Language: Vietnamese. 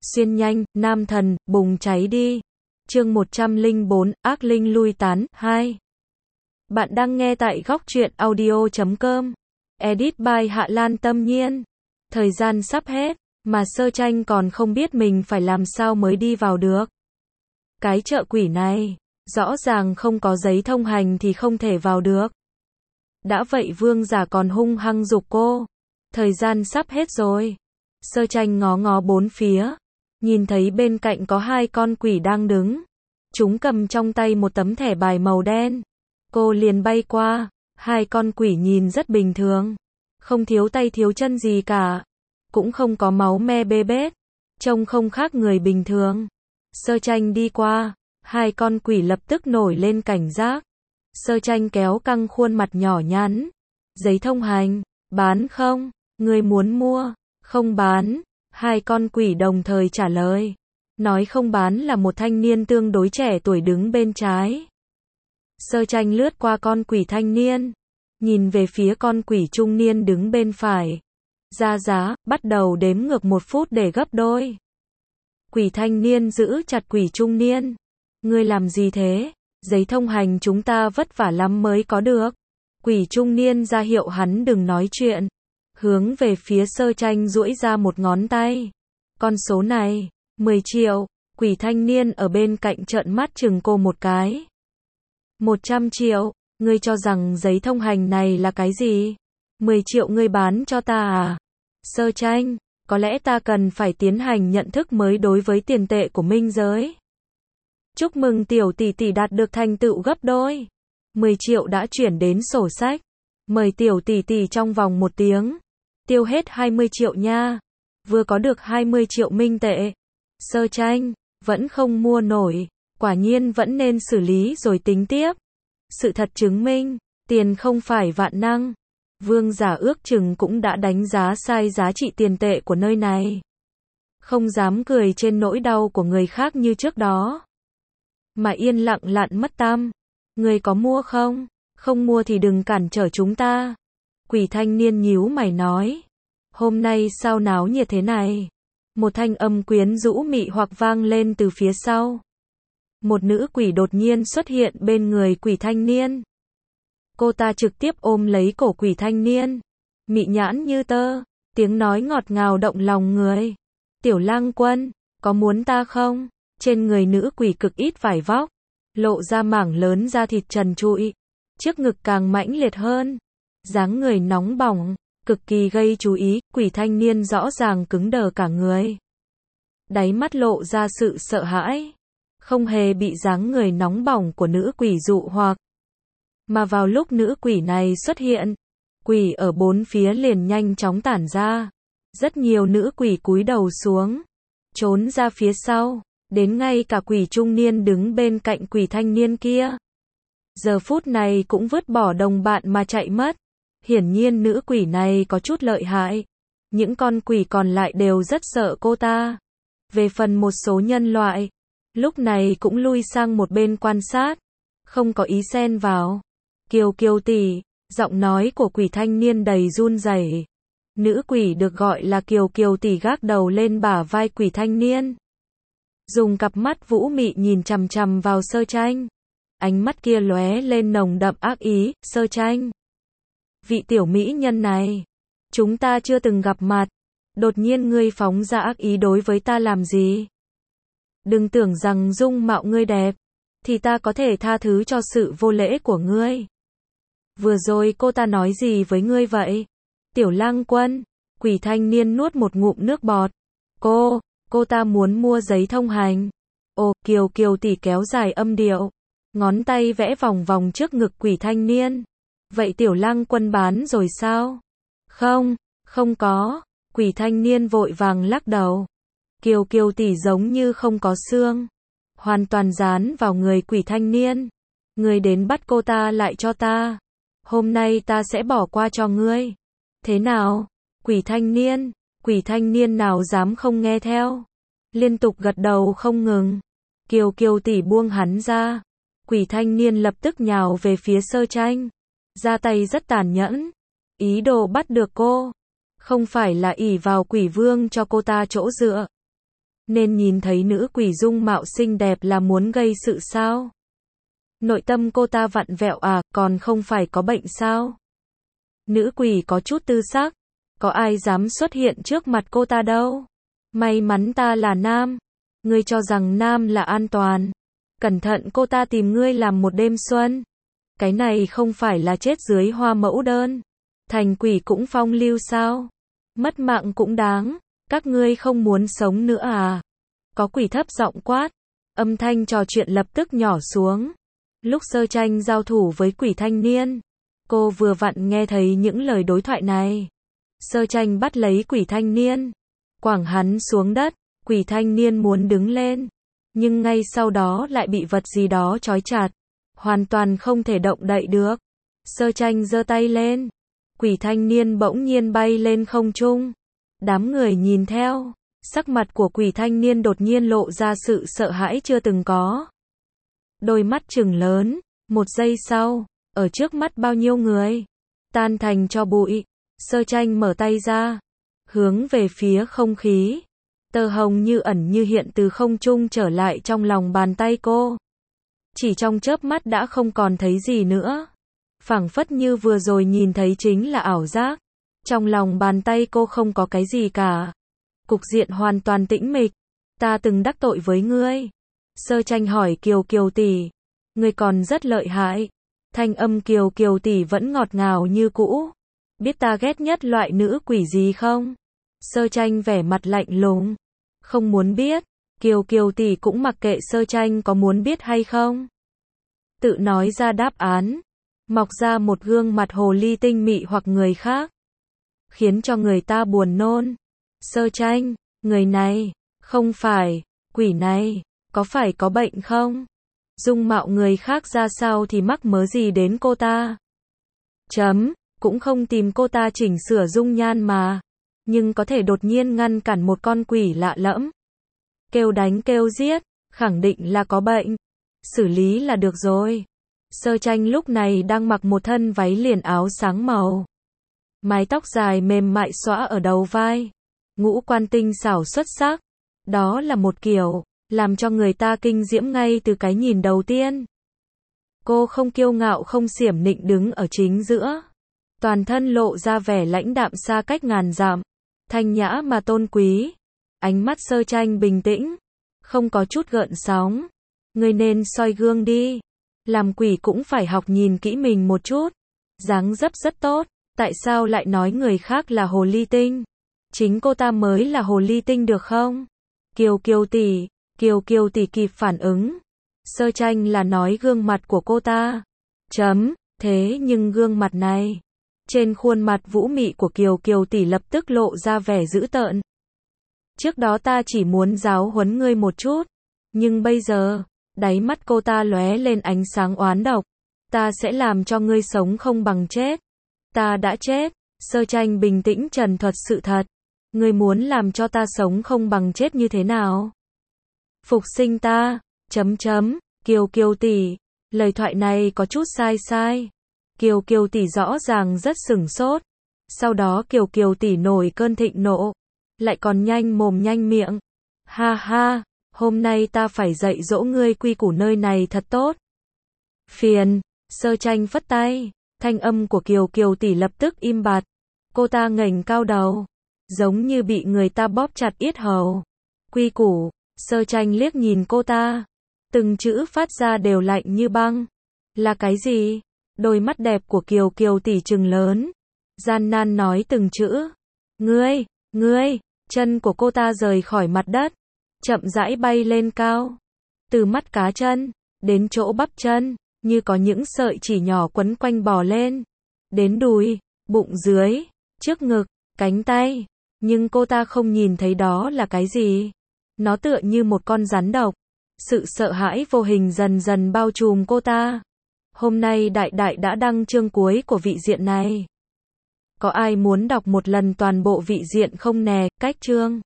Xuyên nhanh, nam thần, bùng cháy đi. Chương 104, ác linh lui tán, 2. Bạn đang nghe tại góc truyện audio.com. Edit by Hạ Lan Tâm Nhiên. Thời gian sắp hết, mà Sơ Tranh còn không biết mình phải làm sao mới đi vào được. Cái chợ quỷ này, rõ ràng không có giấy thông hành thì không thể vào được. Đã vậy vương giả còn hung hăng giục cô. Thời gian sắp hết rồi. Sơ Tranh ngó ngó bốn phía, nhìn thấy bên cạnh có hai con quỷ đang đứng. Chúng cầm trong tay một tấm thẻ bài màu đen. Cô liền bay qua, hai con quỷ nhìn rất bình thường. Không thiếu tay thiếu chân gì cả. Cũng không có máu me bê bết. Trông không khác người bình thường. Sơ Tranh đi qua, hai con quỷ lập tức nổi lên cảnh giác. Sơ Tranh kéo căng khuôn mặt nhỏ nhắn. Giấy thông hành, bán không? Người muốn mua? Không bán. Hai con quỷ đồng thời trả lời. Nói không bán là một thanh niên tương đối trẻ tuổi đứng bên trái. Sơ Tranh lướt qua con quỷ thanh niên, nhìn về phía con quỷ trung niên đứng bên phải. Ra giá, bắt đầu đếm ngược 1 phút để gấp đôi. Quỷ thanh niên giữ chặt quỷ trung niên. Ngươi làm gì thế? Giấy thông hành chúng ta vất vả lắm mới có được. Quỷ trung niên ra hiệu hắn đừng nói chuyện. Hướng về phía Sơ Tranh duỗi ra một ngón tay. Con số này, 10 triệu. Quỷ thanh niên ở bên cạnh trợn mắt chừng cô một cái. 100 triệu. Ngươi cho rằng giấy thông hành này là cái gì? 10 triệu ngươi bán cho ta à? Sơ Tranh, có lẽ ta cần phải tiến hành nhận thức mới đối với tiền tệ của minh giới. Chúc mừng tiểu tỷ tỷ đạt được thành tựu gấp đôi. 10 triệu đã chuyển đến sổ sách. Mời tiểu tỷ tỷ trong vòng 1 tiếng. Tiêu hết 20 triệu nha. Vừa có được 20 triệu minh tệ. Sơ Tranh, vẫn không mua nổi. Quả nhiên vẫn nên xử lý rồi tính tiếp. Sự thật chứng minh, tiền không phải vạn năng. Vương giả ước chừng cũng đã đánh giá sai giá trị tiền tệ của nơi này. Không dám cười trên nỗi đau của người khác như trước đó. Mà yên lặng lặn mất tăm. Người có mua không? Không mua thì đừng cản trở chúng ta. Quỷ thanh niên nhíu mày nói. Hôm nay sao náo nhiệt thế này? Một thanh âm quyến rũ mị hoặc vang lên từ phía sau. Một nữ quỷ đột nhiên xuất hiện bên người quỷ thanh niên. Cô ta trực tiếp ôm lấy cổ quỷ thanh niên. Mị nhãn như tơ, tiếng nói ngọt ngào động lòng người. Tiểu lang quân, có muốn ta không? Trên người nữ quỷ cực ít vải vóc, lộ ra mảng lớn da thịt trần trụi. Trước ngực càng mãnh liệt hơn. Dáng người nóng bỏng, cực kỳ gây chú ý, quỷ thanh niên rõ ràng cứng đờ cả người. Đáy mắt lộ ra sự sợ hãi. Không hề bị dáng người nóng bỏng của nữ quỷ dụ hoặc. Mà vào lúc nữ quỷ này xuất hiện, quỷ ở bốn phía liền nhanh chóng tản ra. Rất nhiều nữ quỷ cúi đầu xuống, trốn ra phía sau, đến ngay cả quỷ trung niên đứng bên cạnh quỷ thanh niên kia. Giờ phút này cũng vứt bỏ đồng bạn mà chạy mất. Hiển nhiên nữ quỷ này có chút lợi hại. Những con quỷ còn lại đều rất sợ cô ta. Về phần một số nhân loại, lúc này cũng lui sang một bên quan sát, không có ý xen vào. Kiều Kiều tỷ, giọng nói của quỷ thanh niên đầy run rẩy. Nữ quỷ được gọi là Kiều Kiều tỷ gác đầu lên bả vai quỷ thanh niên. Dùng cặp mắt vũ mị nhìn chằm chằm vào Sơ Tranh. Ánh mắt kia lóe lên nồng đậm ác ý. Sơ Tranh, vị tiểu mỹ nhân này, chúng ta chưa từng gặp mặt. Đột nhiên ngươi phóng ra ác ý đối với ta làm gì? Đừng tưởng rằng dung mạo ngươi đẹp, thì ta có thể tha thứ cho sự vô lễ của ngươi. Vừa rồi cô ta nói gì với ngươi vậy? Tiểu lang quân, quỷ thanh niên nuốt một ngụm nước bọt. Cô ta muốn mua giấy thông hành. Ồ, Kiều Kiều tỷ kéo dài âm điệu. Ngón tay vẽ vòng vòng trước ngực quỷ thanh niên. Vậy tiểu lang quân bán rồi sao? Không có. Quỷ thanh niên vội vàng lắc đầu. Kiều Kiều tỷ giống như không có xương. Hoàn toàn dán vào người quỷ thanh niên. Ngươi đến bắt cô ta lại cho ta. Hôm nay ta sẽ bỏ qua cho ngươi. Thế nào? Quỷ thanh niên nào dám không nghe theo. Liên tục gật đầu không ngừng. Kiều Kiều tỷ buông hắn ra. Quỷ thanh niên lập tức nhào về phía Sơ Tranh. Ra tay rất tàn nhẫn. Ý đồ bắt được cô. Không phải là ỷ vào quỷ vương cho cô ta chỗ dựa. Nên nhìn thấy nữ quỷ dung mạo xinh đẹp là muốn gây sự sao? Nội tâm cô ta vặn vẹo à, còn không phải có bệnh sao? Nữ quỷ có chút tư sắc, có ai dám xuất hiện trước mặt cô ta đâu. May mắn ta là nam. Ngươi cho rằng nam là an toàn. Cẩn thận cô ta tìm ngươi làm một đêm xuân. Cái này không phải là chết dưới hoa mẫu đơn. Thành quỷ cũng phong lưu sao? Mất mạng cũng đáng. Các ngươi không muốn sống nữa à? Có quỷ thấp giọng quát. Âm thanh trò chuyện lập tức nhỏ xuống. Lúc Sơ Tranh giao thủ với quỷ thanh niên, cô vừa vặn nghe thấy những lời đối thoại này. Sơ Tranh bắt lấy quỷ thanh niên, quẳng hắn xuống đất. Quỷ thanh niên muốn đứng lên, nhưng ngay sau đó lại bị vật gì đó trói chặt, hoàn toàn không thể động đậy được. Sơ Tranh giơ tay lên, quỷ thanh niên bỗng nhiên bay lên không trung. Đám người nhìn theo, sắc mặt của quỷ thanh niên đột nhiên lộ ra sự sợ hãi chưa từng có. Đôi mắt trừng lớn, một giây sau, ở trước mắt bao nhiêu người, tan thành tro bụi. Sơ Tranh mở tay ra, hướng về phía không khí. Tơ hồng như ẩn như hiện từ không trung trở lại trong lòng bàn tay cô. Chỉ trong chớp mắt đã không còn thấy gì nữa. Phảng phất như vừa rồi nhìn thấy chính là ảo giác. Trong lòng bàn tay cô không có cái gì cả. Cục diện hoàn toàn tĩnh mịch. Ta từng đắc tội với ngươi. Sơ Tranh hỏi Kiều Kiều tỷ. Ngươi còn rất lợi hại. Thanh âm Kiều Kiều tỷ vẫn ngọt ngào như cũ. Biết ta ghét nhất loại nữ quỷ gì không? Sơ Tranh vẻ mặt lạnh lùng. Không muốn biết. Kiều Kiều tỷ cũng mặc kệ Sơ Tranh có muốn biết hay không. Tự nói ra đáp án. Mọc ra một gương mặt hồ ly tinh mị hoặc người khác. Khiến cho người ta buồn nôn. Sơ Tranh, người này, không phải, quỷ này, có phải có bệnh không? Dung mạo người khác ra sao thì mắc mớ gì đến cô ta? Cũng không tìm cô ta chỉnh sửa dung nhan mà. Nhưng có thể đột nhiên ngăn cản một con quỷ lạ lẫm. Kêu đánh kêu giết, khẳng định là có bệnh. Xử lý là được rồi. Sơ Tranh lúc này đang mặc một thân váy liền áo sáng màu. Mái tóc dài mềm mại xõa ở đầu vai. Ngũ quan tinh xảo xuất sắc. Đó là một kiểu, làm cho người ta kinh diễm ngay từ cái nhìn đầu tiên. Cô không kiêu ngạo không xiểm nịnh đứng ở chính giữa. Toàn thân lộ ra vẻ lãnh đạm xa cách ngàn dặm. Thanh nhã mà tôn quý. Ánh mắt Sơ Tranh bình tĩnh. Không có chút gợn sóng. Ngươi nên soi gương đi. Làm quỷ cũng phải học nhìn kỹ mình một chút. Dáng dấp rất tốt. Tại sao lại nói người khác là hồ ly tinh? Chính cô ta mới là hồ ly tinh được không? Kiều Kiều tỷ kịp phản ứng. Sơ Tranh là nói gương mặt của cô ta. Thế nhưng gương mặt này. Trên khuôn mặt vũ mị của Kiều Kiều tỷ lập tức lộ ra vẻ dữ tợn. Trước đó ta chỉ muốn giáo huấn ngươi một chút. Nhưng bây giờ, đáy mắt cô ta lóe lên ánh sáng oán độc. Ta sẽ làm cho ngươi sống không bằng chết. Ta đã chết. Sơ Tranh bình tĩnh trần thuật sự thật. Ngươi muốn làm cho ta sống không bằng chết như thế nào? Phục sinh ta. Kiều Kiều tỷ. Lời thoại này có chút sai. Kiều Kiều tỷ rõ ràng rất sửng sốt. Sau đó Kiều Kiều tỷ nổi cơn thịnh nộ. Lại còn nhanh mồm nhanh miệng. Ha ha, hôm nay ta phải dạy dỗ ngươi quy củ nơi này thật tốt. Phiền. Sơ Tranh phất tay. Thanh âm của Kiều Kiều tỷ lập tức im bặt. Cô ta ngẩng cao đầu. Giống như bị người ta bóp chặt yết hầu. Quy củ. Sơ Tranh liếc nhìn cô ta. Từng chữ phát ra đều lạnh như băng. Là cái gì? Đôi mắt đẹp của Kiều Kiều tỷ trừng lớn. Gian nan nói từng chữ. Ngươi. Chân của cô ta rời khỏi mặt đất. Chậm rãi bay lên cao. Từ mắt cá chân. Đến chỗ bắp chân. Như có những sợi chỉ nhỏ quấn quanh bò lên. Đến đùi. Bụng dưới. Trước ngực. Cánh tay. Nhưng cô ta không nhìn thấy đó là cái gì. Nó tựa như một con rắn độc. Sự sợ hãi vô hình dần dần bao trùm cô ta. Hôm nay Đại Đại đã đăng chương cuối của vị diện này. Có ai muốn đọc một lần toàn bộ vị diện không nè? Cách chương